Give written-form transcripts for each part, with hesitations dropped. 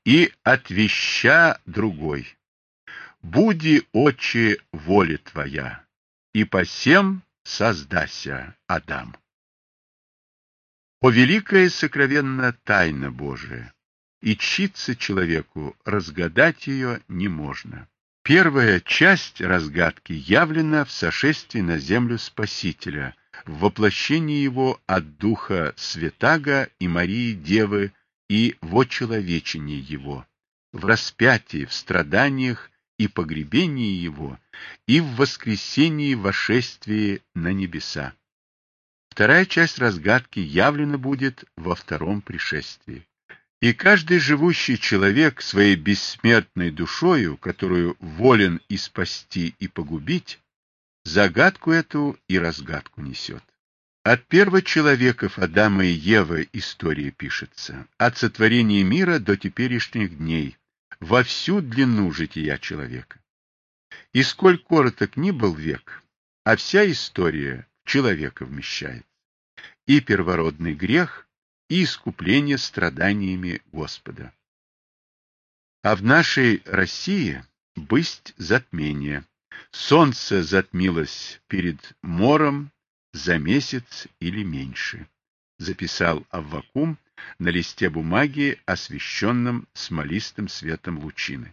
и от веща другой. Буди, Отче, воля Твоя, и посем создася Адам. О великая сокровенная тайна Божия, и читься человеку разгадать ее не можно. Первая часть разгадки явлена в сошествии на землю Спасителя, в воплощении его от Духа Святаго и Марии Девы и в очеловечении его, в распятии, в страданиях и погребении его, и в воскресении вошествии на небеса. Вторая часть разгадки явлена будет во втором пришествии. И каждый живущий человек своей бессмертной душою, которую волен и спасти, и погубить, загадку эту и разгадку несет. От первочеловеков Адама и Евы история пишется, от сотворения мира до теперешних дней, во всю длину жития человека. И сколь короток ни был век, а вся история в человека вмещается. И первородный грех, и искупление страданиями Господа. А в нашей России бысть затмение. Солнце затмилось перед мором за месяц или меньше, записал Аввакум на листе бумаги, освещенном смолистым светом лучины.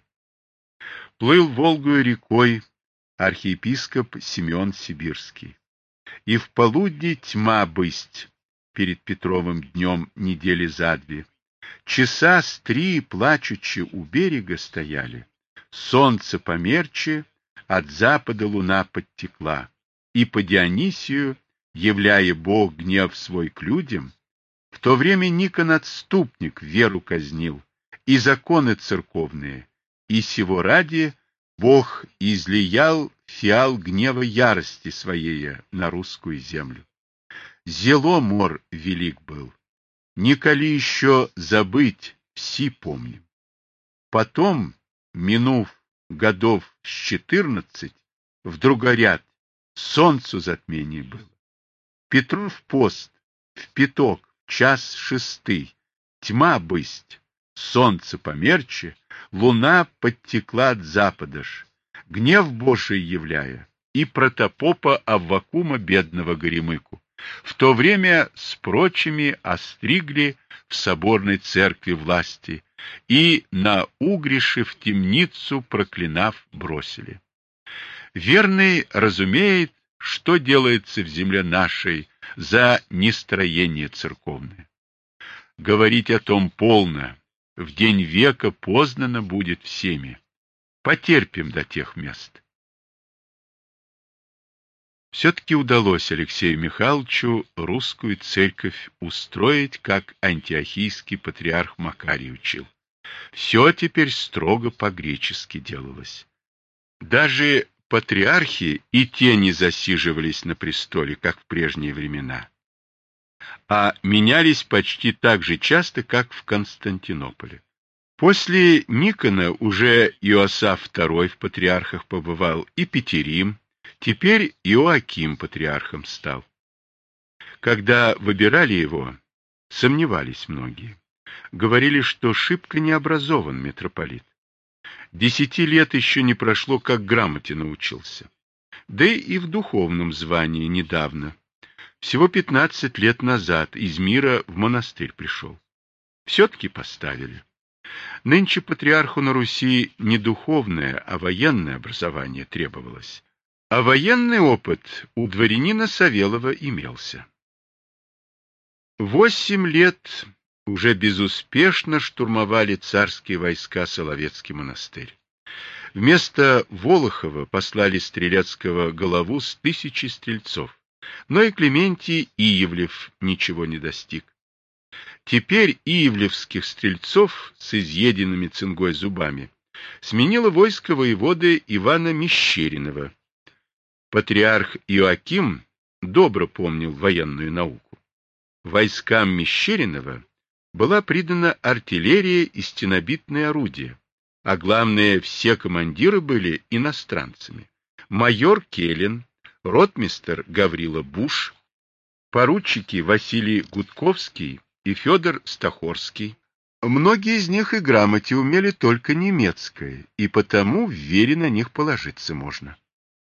Плыл Волгою рекой архиепископ Симеон Сибирский. И в полудне тьма бысть перед Петровым днем недели за две. Часа с 3 плачучи у берега стояли. Солнце померче, от запада луна подтекла. И по Дионисию, являя Бог гнев свой к людям, в то время Никон отступник веру казнил, и законы церковные, и сего ради Бог излиял фиал гнева ярости своей на русскую землю. Зело мор велик был, николи еще забыть, все помним. Потом, минув годов с 14, вдруг горят, солнцу затмение было. Петров пост, в пяток, час 6, тьма бысть, солнце померче, луна подтекла от запада ж, гнев Божий являя, и протопопа Аввакума бедного Горемыку. В то время с прочими остригли в соборной церкви власти и на угрише в темницу проклинав бросили. Верный разумеет, что делается в земле нашей за нестроение церковное. Говорить о том полно, в день века познано будет всеми. Потерпим до тех мест. Все-таки удалось Алексею Михайловичу русскую церковь устроить, как антиохийский патриарх Макарий учил. Все теперь строго по-гречески делалось. Даже патриархи и те не засиживались на престоле, как в прежние времена, а менялись почти так же часто, как в Константинополе. После Никона уже Иосаф II в патриархах побывал, и Петерим. Теперь Иоаким патриархом стал. Когда выбирали его, сомневались многие. Говорили, что шибко необразован митрополит. 10 лет еще не прошло, как грамоте научился. Да и в духовном звании недавно. Всего 15 лет назад из мира в монастырь пришел. Все-таки поставили. Нынче патриарху на Руси не духовное, а военное образование требовалось. А военный опыт у дворянина Савелова имелся. 8 лет уже безуспешно штурмовали царские войска Соловецкий монастырь. Вместо Волохова послали Стрелецкого голову с 1000 стрельцов, но и Клементий Иевлев ничего не достиг. Теперь иевлевских стрельцов с изъеденными цингой зубами сменило войско воеводы Ивана Мещеринова. Патриарх Иоаким добро помнил военную науку. Войскам Мещеринова была придана артиллерия и стенобитные орудия, а главное, все командиры были иностранцами. Майор Келин, ротмистр Гаврила Буш, поручики Василий Гудковский и Федор Стахорский, Многие из них и грамоте умели только немецкой, и потому в вере на них положиться можно.